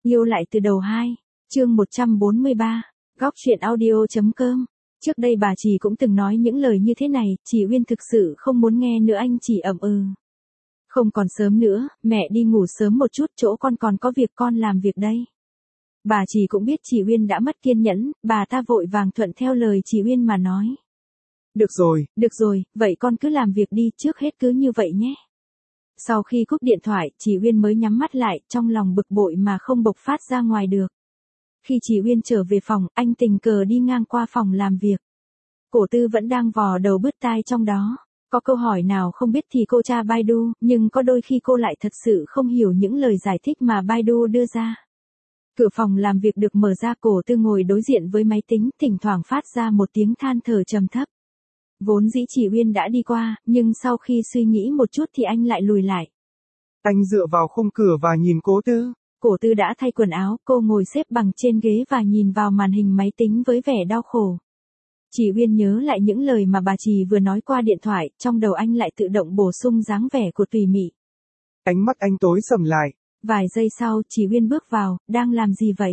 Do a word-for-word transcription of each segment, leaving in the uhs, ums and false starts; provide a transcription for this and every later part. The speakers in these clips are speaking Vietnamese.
Yêu lại từ đầu hai, chương một trăm bốn mươi ba, góc truyện audio.com. Trước đây bà Trì cũng từng nói những lời như thế này, chị Uyên thực sự không muốn nghe nữa, anh chỉ ậm ừ. Không còn sớm nữa, mẹ đi ngủ sớm một chút, chỗ con còn có việc con làm việc đây. Bà Trì cũng biết chị Uyên đã mất kiên nhẫn, bà ta vội vàng thuận theo lời chị Uyên mà nói. Được rồi, được rồi, vậy con cứ làm việc đi, trước hết cứ như vậy nhé. Sau khi cúp điện thoại, chị Uyên mới nhắm mắt lại, trong lòng bực bội mà không bộc phát ra ngoài được. Khi chị Uyên trở về phòng, anh tình cờ đi ngang qua phòng làm việc. Cổ Tư vẫn đang vò đầu bứt tai trong đó. Có câu hỏi nào không biết thì cô tra Baidu, nhưng có đôi khi cô lại thật sự không hiểu những lời giải thích mà Baidu đưa ra. Cửa phòng làm việc được mở ra, Cổ Tư ngồi đối diện với máy tính, thỉnh thoảng phát ra một tiếng than thở trầm thấp. Vốn dĩ chị Uyên đã đi qua, nhưng sau khi suy nghĩ một chút thì anh lại lùi lại. Anh dựa vào khung cửa và nhìn Cố Tư. Cổ Tư đã thay quần áo, cô ngồi xếp bằng trên ghế và nhìn vào màn hình máy tính với vẻ đau khổ. Chị Uyên nhớ lại những lời mà bà Trì vừa nói qua điện thoại, trong đầu anh lại tự động bổ sung dáng vẻ của Tùy Mị. Ánh mắt anh tối sầm lại. Vài giây sau, chị Uyên bước vào, đang làm gì vậy?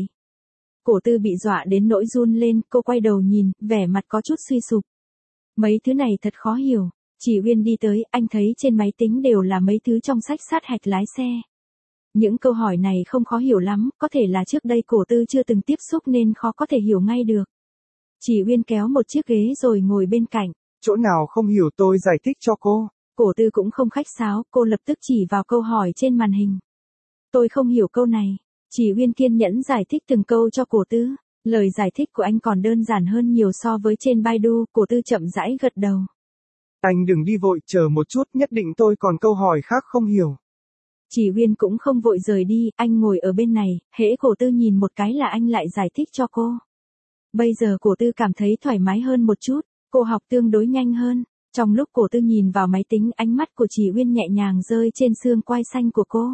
Cổ Tư bị dọa đến nỗi run lên, cô quay đầu nhìn, vẻ mặt có chút suy sụp. Mấy thứ này thật khó hiểu. Chị Uyên đi tới, anh thấy trên máy tính đều là mấy thứ trong sách sát hạch lái xe. Những câu hỏi này không khó hiểu lắm, có thể là trước đây Cổ Tư chưa từng tiếp xúc nên khó có thể hiểu ngay được. Chị Uyên kéo một chiếc ghế rồi ngồi bên cạnh. Chỗ nào không hiểu tôi giải thích cho cô. Cổ Tư cũng không khách sáo, cô lập tức chỉ vào câu hỏi trên màn hình. Tôi không hiểu câu này. Chị Uyên kiên nhẫn giải thích từng câu cho Cổ Tư. Lời giải thích của anh còn đơn giản hơn nhiều so với trên Baidu. Cổ Tư chậm rãi gật đầu. Anh đừng đi vội, chờ một chút, nhất định tôi còn câu hỏi khác không hiểu. Chị Uyên cũng không vội rời đi, anh ngồi ở bên này, hễ Cổ Tư nhìn một cái là anh lại giải thích cho cô. Bây giờ Cổ Tư cảm thấy thoải mái hơn một chút, cô học tương đối nhanh hơn. Trong lúc Cổ Tư nhìn vào máy tính, ánh mắt của chị Uyên nhẹ nhàng rơi trên xương quai xanh của cô.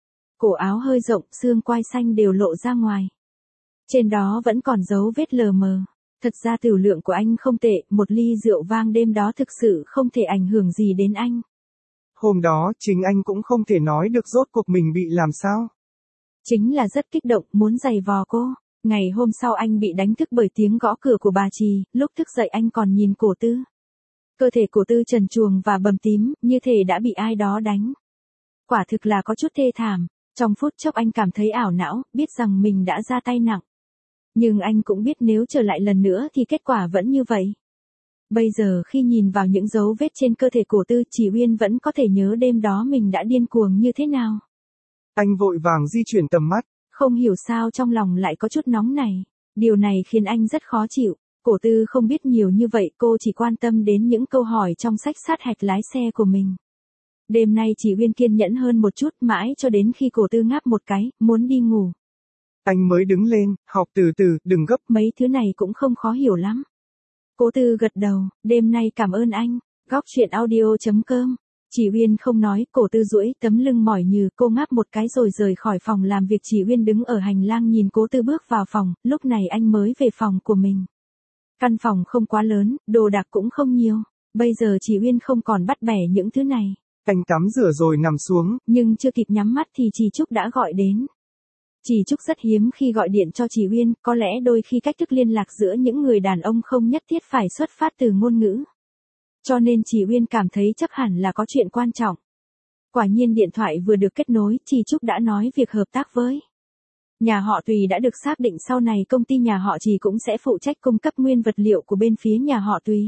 Cổ áo hơi rộng, xương quai xanh đều lộ ra ngoài. Trên đó vẫn còn dấu vết lờ mờ. Thật ra tiểu lượng của anh không tệ, một ly rượu vang đêm đó thực sự không thể ảnh hưởng gì đến anh. Hôm đó, chính anh cũng không thể nói được rốt cuộc mình bị làm sao. Chính là rất kích động, muốn giày vò cô. Ngày hôm sau anh bị đánh thức bởi tiếng gõ cửa của bà Trì, lúc thức dậy anh còn nhìn Cổ Tư. Cơ thể Cổ Tư trần truồng và bầm tím, như thể đã bị ai đó đánh. Quả thực là có chút thê thảm, trong phút chốc anh cảm thấy ảo não, biết rằng mình đã ra tay nặng. Nhưng anh cũng biết nếu trở lại lần nữa thì kết quả vẫn như vậy. Bây giờ khi nhìn vào những dấu vết trên cơ thể Cổ Tư, chị Uyên vẫn có thể nhớ đêm đó mình đã điên cuồng như thế nào. Anh vội vàng di chuyển tầm mắt. Không hiểu sao trong lòng lại có chút nóng này. Điều này khiến anh rất khó chịu. Cổ Tư không biết nhiều như vậy, cô chỉ quan tâm đến những câu hỏi trong sách sát hạch lái xe của mình. Đêm nay chị Uyên kiên nhẫn hơn một chút, mãi cho đến khi Cổ Tư ngáp một cái, muốn đi ngủ. Anh mới đứng lên, học từ từ, đừng gấp. Mấy thứ này cũng không khó hiểu lắm. Cổ Tư gật đầu, đêm nay cảm ơn anh. Góc truyện audio.com. Chị Uyên không nói, Cổ Tư duỗi tấm lưng mỏi nhừ, cô ngáp một cái rồi rời khỏi phòng làm việc. Chị Uyên đứng ở hành lang nhìn Cổ Tư bước vào phòng, lúc này anh mới về phòng của mình. Căn phòng không quá lớn, đồ đạc cũng không nhiều. Bây giờ chị Uyên không còn bắt bẻ những thứ này. Anh tắm rửa rồi nằm xuống. Nhưng chưa kịp nhắm mắt thì chị Trúc đã gọi đến. Chị Trúc rất hiếm khi gọi điện cho chị Uyên, có lẽ đôi khi cách thức liên lạc giữa những người đàn ông không nhất thiết phải xuất phát từ ngôn ngữ. Cho nên chị Uyên cảm thấy chắc hẳn là có chuyện quan trọng. Quả nhiên điện thoại vừa được kết nối, chị Trúc đã nói việc hợp tác với nhà họ Tùy đã được xác định, sau này công ty nhà họ Trì cũng sẽ phụ trách cung cấp nguyên vật liệu của bên phía nhà họ Tùy.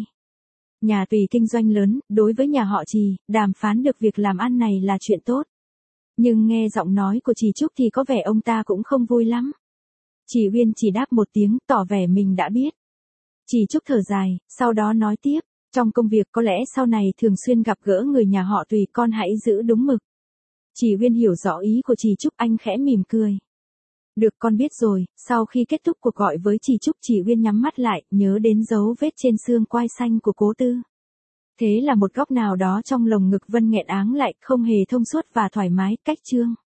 Nhà Tùy kinh doanh lớn, đối với nhà họ Trì, đàm phán được việc làm ăn này là chuyện tốt. Nhưng nghe giọng nói của chị Trúc thì có vẻ ông ta cũng không vui lắm. Chị Uyên chỉ đáp một tiếng, tỏ vẻ mình đã biết. Chị Trúc thở dài, sau đó nói tiếp, trong công việc có lẽ sau này thường xuyên gặp gỡ người nhà họ Tùy, con hãy giữ đúng mực. Chị Uyên hiểu rõ ý của chị Trúc, anh khẽ mỉm cười. Được, con biết rồi. Sau khi kết thúc cuộc gọi với chị Trúc, chị Uyên nhắm mắt lại, nhớ đến dấu vết trên xương quai xanh của Cố Tư. Thế là một góc nào đó trong lồng ngực Vân nghẹn áng lại, không hề thông suốt và thoải mái, cách chương.